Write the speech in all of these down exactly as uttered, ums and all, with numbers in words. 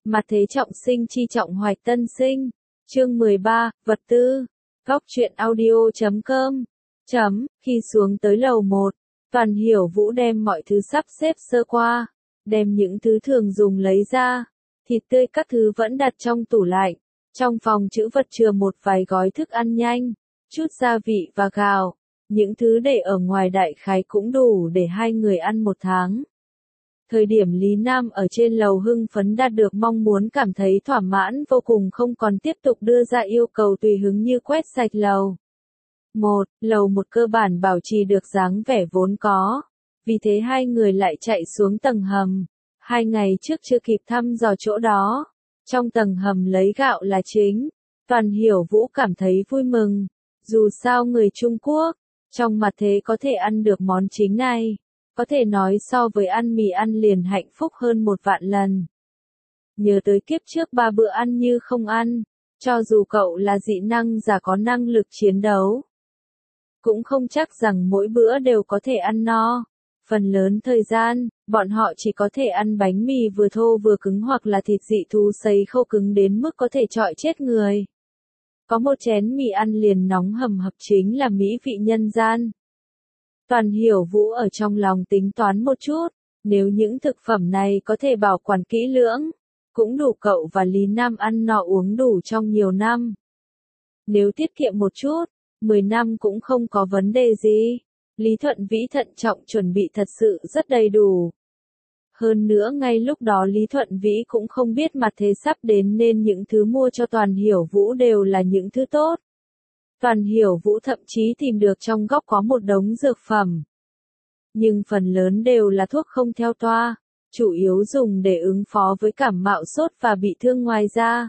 Mặt thế trọng sinh chi trọng hoạch tân sinh. Chương mười ba, vật tư. Góc truyện audio chấm com. Chấm, khi xuống tới lầu một, Toàn Hiểu Vũ đem mọi thứ sắp xếp sơ qua, đem những thứ thường dùng lấy ra, thịt tươi các thứ vẫn đặt trong tủ lạnh, trong phòng trữ vật chừa một vài gói thức ăn nhanh, chút gia vị và gạo, những thứ để ở ngoài đại khái cũng đủ để hai người ăn một tháng. Thời điểm Lý Nam ở trên lầu hưng phấn đạt được mong muốn cảm thấy thỏa mãn vô cùng không còn tiếp tục đưa ra yêu cầu tùy hứng như quét sạch lầu. Một, lầu một cơ bản bảo trì được dáng vẻ vốn có, vì thế hai người lại chạy xuống tầng hầm. Hai ngày trước chưa kịp thăm dò chỗ đó, trong tầng hầm lấy gạo là chính. Toàn Hiểu Vũ cảm thấy vui mừng, dù sao người Trung Quốc, trong mặt thế có thể ăn được món chính này, có thể nói so với ăn mì ăn liền hạnh phúc hơn một vạn lần. Nhớ tới kiếp trước ba bữa ăn như không ăn, cho dù cậu là dị năng giả có năng lực chiến đấu, cũng không chắc rằng mỗi bữa đều có thể ăn no. Phần lớn thời gian, bọn họ chỉ có thể ăn bánh mì vừa thô vừa cứng hoặc là thịt dị thú sấy khô cứng đến mức có thể trọi chết người. Có một chén mì ăn liền nóng hầm hập chính là mỹ vị nhân gian. Toàn Hiểu Vũ ở trong lòng tính toán một chút, nếu những thực phẩm này có thể bảo quản kỹ lưỡng, cũng đủ cậu và Lý Nam ăn no uống đủ trong nhiều năm. Nếu tiết kiệm một chút, mười năm cũng không có vấn đề gì. Lý Thuận Vĩ thận trọng chuẩn bị thật sự rất đầy đủ. Hơn nữa ngay lúc đó Lý Thuận Vĩ cũng không biết mặt thế sắp đến nên những thứ mua cho Toàn Hiểu Vũ đều là những thứ tốt. Toàn Hiểu Vũ thậm chí tìm được trong góc có một đống dược phẩm. Nhưng phần lớn đều là thuốc không theo toa, chủ yếu dùng để ứng phó với cảm mạo sốt và bị thương ngoài da.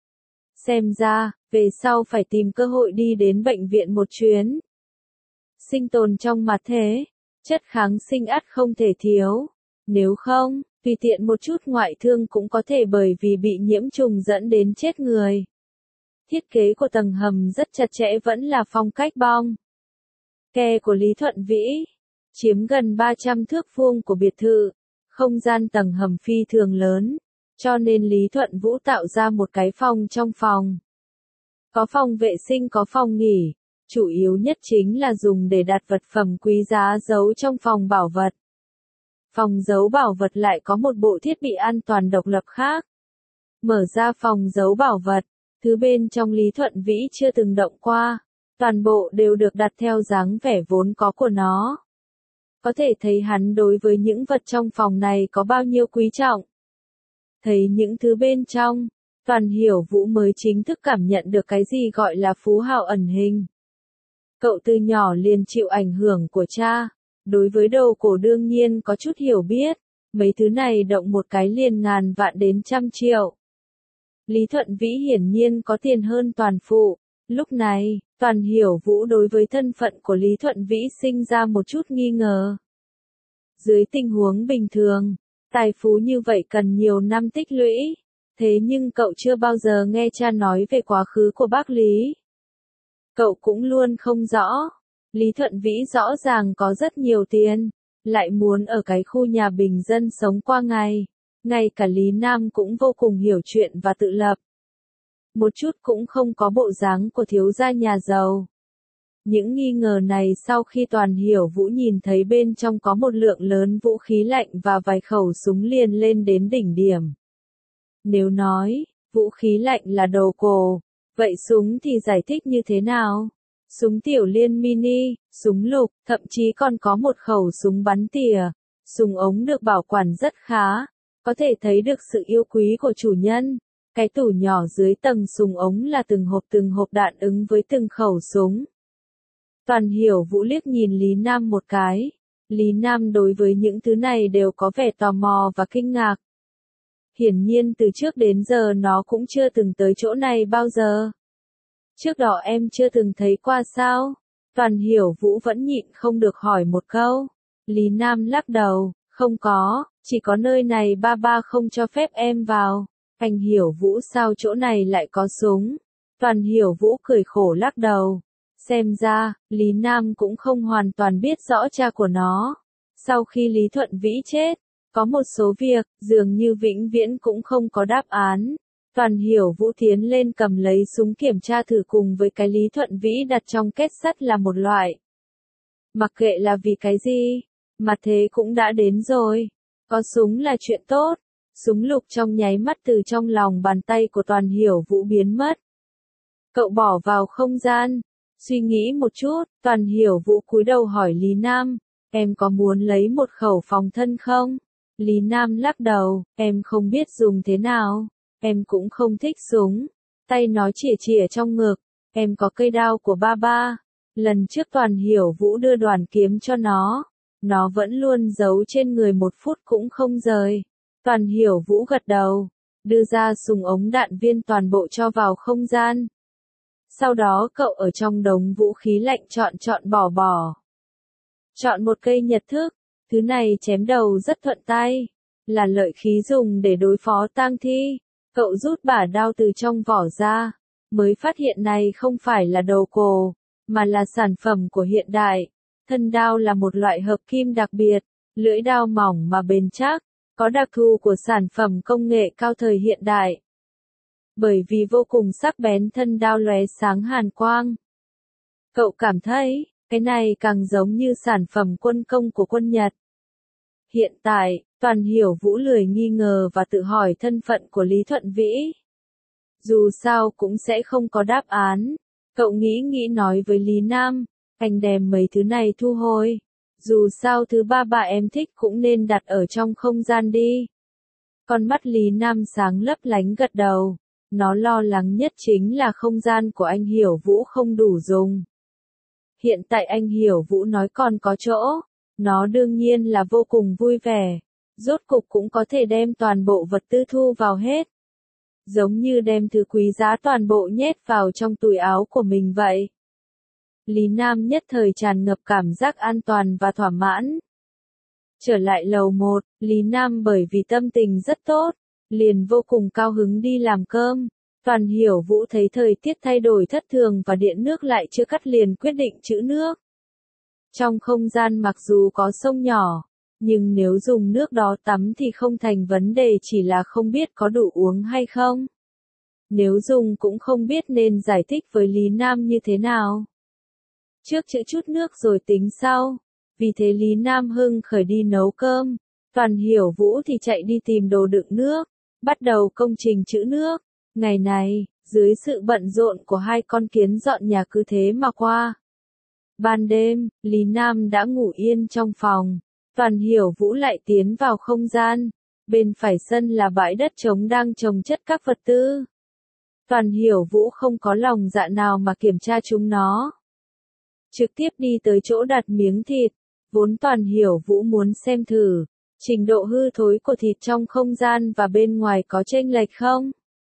Xem ra, về sau phải tìm cơ hội đi đến bệnh viện một chuyến. Sinh tồn trong mặt thế, chất kháng sinh ắt không thể thiếu. Nếu không, tùy tiện một chút ngoại thương cũng có thể bởi vì bị nhiễm trùng dẫn đến chết người. Thiết kế của tầng hầm rất chặt chẽ vẫn là phong cách bong ke của Lý Thuận Vĩ, chiếm gần ba trăm thước vuông của biệt thự. Không gian tầng hầm phi thường lớn, cho nên Lý Thuận Vũ tạo ra một cái phòng trong phòng. Có phòng vệ sinh có phòng nghỉ, chủ yếu nhất chính là dùng để đặt vật phẩm quý giá giấu trong phòng bảo vật. Phòng giấu bảo vật lại có một bộ thiết bị an toàn độc lập khác. Mở ra phòng giấu bảo vật, thứ bên trong Lý Thuận Vĩ chưa từng động qua, toàn bộ đều được đặt theo dáng vẻ vốn có của nó. Có thể thấy hắn đối với những vật trong phòng này có bao nhiêu quý trọng. Thấy những thứ bên trong, Toàn Hiểu Vũ mới chính thức cảm nhận được cái gì gọi là phú hào ẩn hình. Cậu từ nhỏ liền chịu ảnh hưởng của cha, đối với đồ cổ đương nhiên có chút hiểu biết, mấy thứ này động một cái liền ngàn vạn đến trăm triệu. Lý Thuận Vĩ hiển nhiên có tiền hơn Toàn Phụ, lúc này, Toàn Hiểu Vũ đối với thân phận của Lý Thuận Vĩ sinh ra một chút nghi ngờ. Dưới tình huống bình thường, tài phú như vậy cần nhiều năm tích lũy, thế nhưng cậu chưa bao giờ nghe cha nói về quá khứ của bác Lý. Cậu cũng luôn không rõ, Lý Thuận Vĩ rõ ràng có rất nhiều tiền, lại muốn ở cái khu nhà bình dân sống qua ngày. Ngay cả Lý Nam cũng vô cùng hiểu chuyện và tự lập. Một chút cũng không có bộ dáng của thiếu gia nhà giàu. Những nghi ngờ này sau khi Toàn Hiểu Vũ nhìn thấy bên trong có một lượng lớn vũ khí lạnh và vài khẩu súng liền lên đến đỉnh điểm. Nếu nói, vũ khí lạnh là đồ cổ, vậy súng thì giải thích như thế nào? Súng tiểu liên mini, súng lục, thậm chí còn có một khẩu súng bắn tỉa. Súng ống được bảo quản rất khá, có thể thấy được sự yêu quý của chủ nhân. Cái tủ nhỏ dưới tầng súng ống là từng hộp từng hộp đạn ứng với từng khẩu súng. Toàn Hiểu Vũ liếc nhìn Lý Nam một cái. Lý Nam đối với những thứ này đều có vẻ tò mò và kinh ngạc. Hiển nhiên từ trước đến giờ nó cũng chưa từng tới chỗ này bao giờ. Trước đó em chưa từng thấy qua sao? Toàn Hiểu Vũ vẫn nhịn không được hỏi một câu. Lý Nam lắc đầu, không có, chỉ có nơi này ba ba không cho phép em vào. Anh Hiểu Vũ sao chỗ này lại có súng? Toàn Hiểu Vũ cười khổ lắc đầu. Xem ra, Lý Nam cũng không hoàn toàn biết rõ cha của nó. Sau khi Lý Thuận Vĩ chết, Có một số việc, dường như vĩnh viễn cũng không có đáp án. Toàn Hiểu Vũ tiến lên cầm lấy súng kiểm tra thử cùng với cái Lý Thuận Vĩ đặt trong két sắt là một loại. Mặc kệ là vì cái gì, mà thế cũng đã đến rồi. Có súng là chuyện tốt. Súng lục trong nháy mắt từ trong lòng bàn tay của Toàn Hiểu Vũ biến mất. Cậu bỏ vào không gian. Suy nghĩ một chút, Toàn Hiểu Vũ cúi đầu hỏi Lý Nam, em có muốn lấy một khẩu phòng thân không? Lý Nam lắc đầu, em không biết dùng thế nào, em cũng không thích súng. Tay nó chỉa chỉa trong ngực, em có cây đao của ba ba. Lần trước Toàn Hiểu Vũ đưa đoàn kiếm cho nó, nó vẫn luôn giấu trên người một phút cũng không rời. Toàn Hiểu Vũ gật đầu, đưa ra súng ống đạn viên toàn bộ cho vào không gian. Sau đó cậu ở trong đống vũ khí lạnh chọn chọn bỏ bỏ. Chọn một cây nhật thức, thứ này chém đầu rất thuận tay, là lợi khí dùng để đối phó tang thi. Cậu rút bả đao từ trong vỏ ra, mới phát hiện này không phải là đầu cổ, mà là sản phẩm của hiện đại. Thân đao là một loại hợp kim đặc biệt, lưỡi đao mỏng mà bền chắc, có đặc thù của sản phẩm công nghệ cao thời hiện đại. Bởi vì vô cùng sắc bén thân đao lóe sáng hàn quang. Cậu cảm thấy, cái này càng giống như sản phẩm quân công của quân Nhật. Hiện tại, Toàn Hiểu Vũ lười nghi ngờ và tự hỏi thân phận của Lý Thuận Vĩ. Dù sao cũng sẽ không có đáp án. Cậu nghĩ nghĩ nói với Lý Nam, anh đem mấy thứ này thu hồi. Dù sao thứ ba bà em thích cũng nên đặt ở trong không gian đi. Con mắt Lý Nam sáng lấp lánh gật đầu. Nó lo lắng nhất chính là không gian của anh Hiểu Vũ không đủ dùng. Hiện tại anh Hiểu Vũ nói còn có chỗ, nó đương nhiên là vô cùng vui vẻ. Rốt cục cũng có thể đem toàn bộ vật tư thu vào hết. Giống như đem thứ quý giá toàn bộ nhét vào trong túi áo của mình vậy. Lý Nam nhất thời tràn ngập cảm giác an toàn và thỏa mãn. Trở lại lầu một, Lý Nam bởi vì tâm tình rất tốt, liền vô cùng cao hứng đi làm cơm. Toàn Hiểu Vũ thấy thời tiết thay đổi thất thường và điện nước lại chưa cắt liền quyết định trữ nước. Trong không gian mặc dù có sông nhỏ, nhưng nếu dùng nước đó tắm thì không thành vấn đề, chỉ là không biết có đủ uống hay không. Nếu dùng cũng không biết nên giải thích với Lý Nam như thế nào. Trước trữ chút nước rồi tính sau. Vì thế Lý Nam hưng khởi đi nấu cơm. Toàn Hiểu Vũ thì chạy đi tìm đồ đựng nước, bắt đầu công trình trữ nước. Ngày này, dưới sự bận rộn của hai con kiến dọn nhà cứ thế mà qua. Ban đêm, Lý Nam đã ngủ yên trong phòng. Toàn Hiểu Vũ lại tiến vào không gian. Bên phải sân là bãi đất trống đang trồng chất các vật tư. Toàn Hiểu Vũ không có lòng dạ nào mà kiểm tra chúng nó. Trực tiếp đi tới chỗ đặt miếng thịt. Vốn Toàn Hiểu Vũ muốn xem thử trình độ hư thối của thịt trong không gian và bên ngoài có chênh lệch không.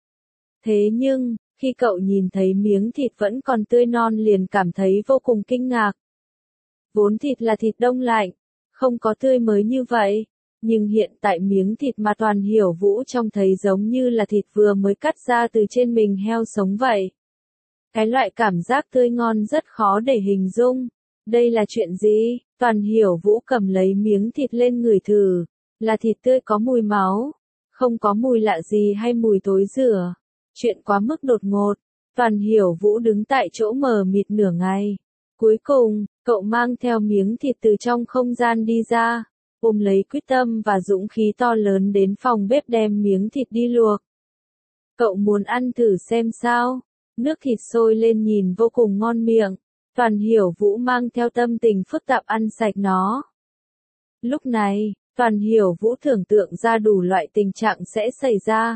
Thế nhưng, khi cậu nhìn thấy miếng thịt vẫn còn tươi non liền cảm thấy vô cùng kinh ngạc. Vốn thịt là thịt đông lạnh, không có tươi mới như vậy, nhưng hiện tại miếng thịt mà Toàn Hiểu Vũ trông thấy giống như là thịt vừa mới cắt ra từ trên mình heo sống vậy. Cái loại cảm giác tươi ngon rất khó để hình dung. Đây là chuyện gì? Toàn Hiểu Vũ cầm lấy miếng thịt lên ngửi thử. Là thịt tươi có mùi máu. Không có mùi lạ gì hay mùi thối rửa. Chuyện quá mức đột ngột. Toàn Hiểu Vũ đứng tại chỗ mờ mịt nửa ngày. Cuối cùng, cậu mang theo miếng thịt từ trong không gian đi ra. Ôm lấy quyết tâm và dũng khí to lớn đến phòng bếp đem miếng thịt đi luộc. Cậu muốn ăn thử xem sao? Nước thịt sôi lên nhìn vô cùng ngon miệng. Toàn Hiểu Vũ mang theo tâm tình phức tạp ăn sạch nó. Lúc này, Toàn Hiểu Vũ tưởng tượng ra đủ loại tình trạng sẽ xảy ra.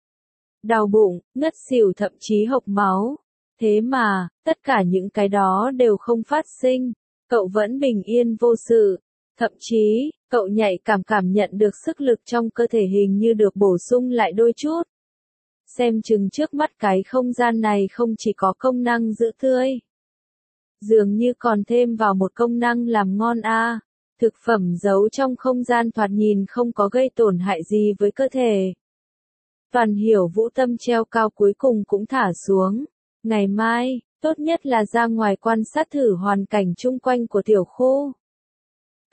Đau bụng, ngất xỉu thậm chí hộc máu. Thế mà, tất cả những cái đó đều không phát sinh. Cậu vẫn bình yên vô sự. Thậm chí, cậu nhạy cảm cảm nhận được sức lực trong cơ thể hình như được bổ sung lại đôi chút. Xem chừng trước mắt cái không gian này không chỉ có công năng giữ tươi. Dường như còn thêm vào một công năng làm ngon a. À. Thực phẩm giấu trong không gian thoạt nhìn không có gây tổn hại gì với cơ thể. Toàn Hiểu Vũ tâm treo cao cuối cùng cũng thả xuống. Ngày mai, tốt nhất là ra ngoài quan sát thử hoàn cảnh chung quanh của tiểu khu.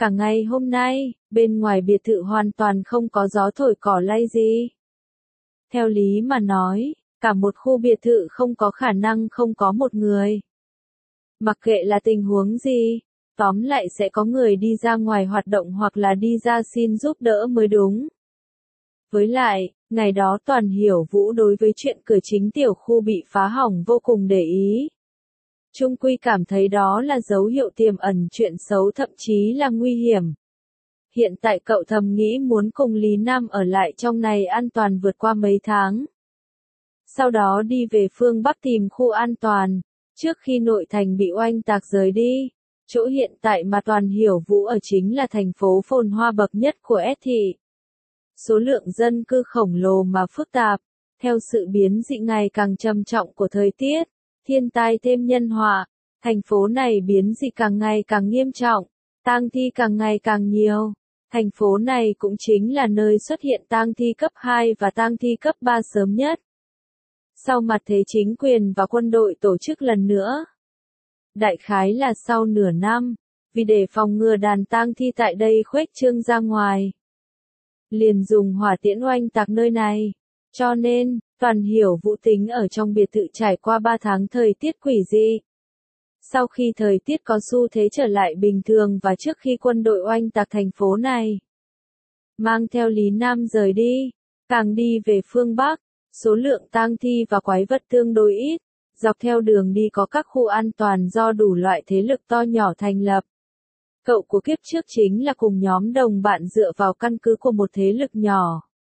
Cả ngày hôm nay, bên ngoài biệt thự hoàn toàn không có gió thổi cỏ lay gì. Theo lý mà nói, cả một khu biệt thự không có khả năng không có một người. Mặc kệ là tình huống gì, tóm lại sẽ có người đi ra ngoài hoạt động hoặc là đi ra xin giúp đỡ mới đúng. Với lại, ngày đó Toàn Hiểu Vũ đối với chuyện cửa chính tiểu khu bị phá hỏng vô cùng để ý. Trung quy cảm thấy đó là dấu hiệu tiềm ẩn chuyện xấu, thậm chí là nguy hiểm. Hiện tại cậu thầm nghĩ muốn cùng Lý Nam ở lại trong này an toàn vượt qua mấy tháng. Sau đó đi về phương Bắc tìm khu an toàn, trước khi nội thành bị oanh tạc rời đi. Chỗ hiện tại mà Toàn Hiểu Vũ ở chính là thành phố phồn hoa bậc nhất của S thị. Số lượng dân cư khổng lồ mà phức tạp, theo sự biến dị ngày càng trầm trọng của thời tiết, thiên tai thêm nhân họa, thành phố này biến dị càng ngày càng nghiêm trọng, tang thi càng ngày càng nhiều. Thành phố này cũng chính là nơi xuất hiện tang thi cấp hai và tang thi cấp ba sớm nhất. Sau mặt thế chính quyền và quân đội tổ chức lần nữa. Đại khái là sau nửa năm, vì để phòng ngừa đàn tang thi tại đây khuếch trương ra ngoài. Liền dùng hỏa tiễn oanh tạc nơi này. Cho nên, Toàn Hiểu Vũ tính ở trong biệt thự trải qua ba tháng thời tiết quỷ dị. Sau khi thời tiết có xu thế trở lại bình thường và trước khi quân đội oanh tạc thành phố này, mang theo Lý Nam rời đi, càng đi về phương Bắc, số lượng tang thi và quái vật tương đối ít, dọc theo đường đi có các khu an toàn do đủ loại thế lực to nhỏ thành lập. Cậu của kiếp trước chính là cùng nhóm đồng bạn dựa vào căn cứ của một thế lực nhỏ.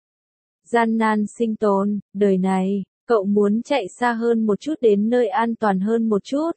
Gian nan sinh tồn, đời này, cậu muốn chạy xa hơn một chút đến nơi an toàn hơn một chút.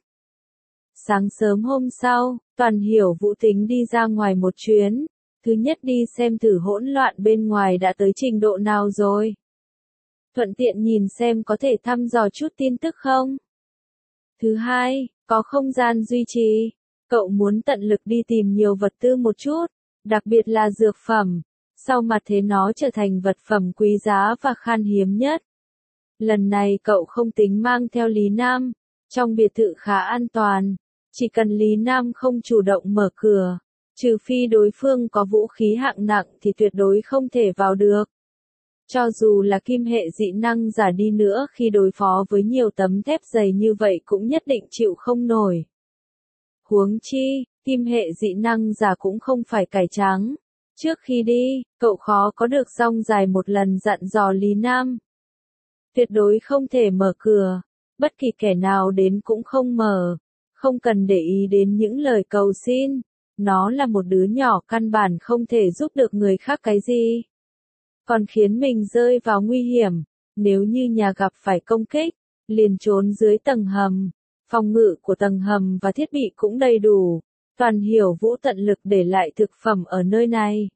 Sáng sớm hôm sau, Toàn Hiểu Vũ tính đi ra ngoài một chuyến. Thứ nhất đi xem thử hỗn loạn bên ngoài đã tới trình độ nào rồi. Thuận tiện nhìn xem có thể thăm dò chút tin tức không. Thứ hai, có không gian duy trì. Cậu muốn tận lực đi tìm nhiều vật tư một chút, đặc biệt là dược phẩm. Sau mặt thế nó trở thành vật phẩm quý giá và khan hiếm nhất. Lần này cậu không tính mang theo Lý Nam. Trong biệt thự khá an toàn. Chỉ cần Lý Nam không chủ động mở cửa, trừ phi đối phương có vũ khí hạng nặng thì tuyệt đối không thể vào được. Cho dù là kim hệ dị năng giả đi nữa khi đối phó với nhiều tấm thép dày như vậy cũng nhất định chịu không nổi. Huống chi, kim hệ dị năng giả cũng không phải cải trắng. Trước khi đi, cậu khó có được rong dài một lần dặn dò Lý Nam. Tuyệt đối không thể mở cửa, bất kỳ kẻ nào đến cũng không mở. Không cần để ý đến những lời cầu xin, nó là một đứa nhỏ căn bản không thể giúp được người khác cái gì. Còn khiến mình rơi vào nguy hiểm, nếu như nhà gặp phải công kích, liền trốn dưới tầng hầm. Phòng ngự của tầng hầm và thiết bị cũng đầy đủ, Toàn Hiểu Vũ tận lực để lại thực phẩm ở nơi này.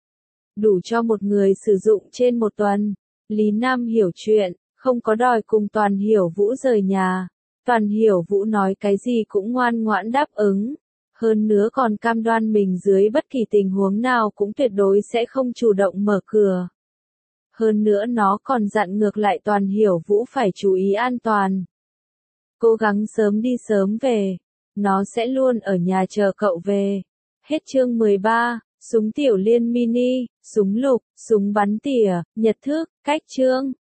Đủ cho một người sử dụng trên một tuần. Lý Nam hiểu chuyện, không có đòi cùng Toàn Hiểu Vũ rời nhà. Toàn Hiểu Vũ nói cái gì cũng ngoan ngoãn đáp ứng. Hơn nữa còn cam đoan mình dưới bất kỳ tình huống nào cũng tuyệt đối sẽ không chủ động mở cửa. Hơn nữa nó còn dặn ngược lại Toàn Hiểu Vũ phải chú ý an toàn. Cố gắng sớm đi sớm về. Nó sẽ luôn ở nhà chờ cậu về. Hết chương mười ba, súng tiểu liên mini, súng lục, súng bắn tỉa, nhật thức, cách chương.